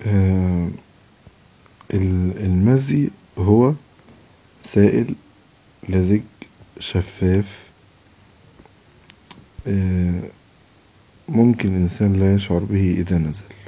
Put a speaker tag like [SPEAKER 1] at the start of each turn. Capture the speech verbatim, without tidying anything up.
[SPEAKER 1] آه، المزي هو سائل لزج شفاف، آه، ممكن الإنسان لا يشعر به إذا نزل.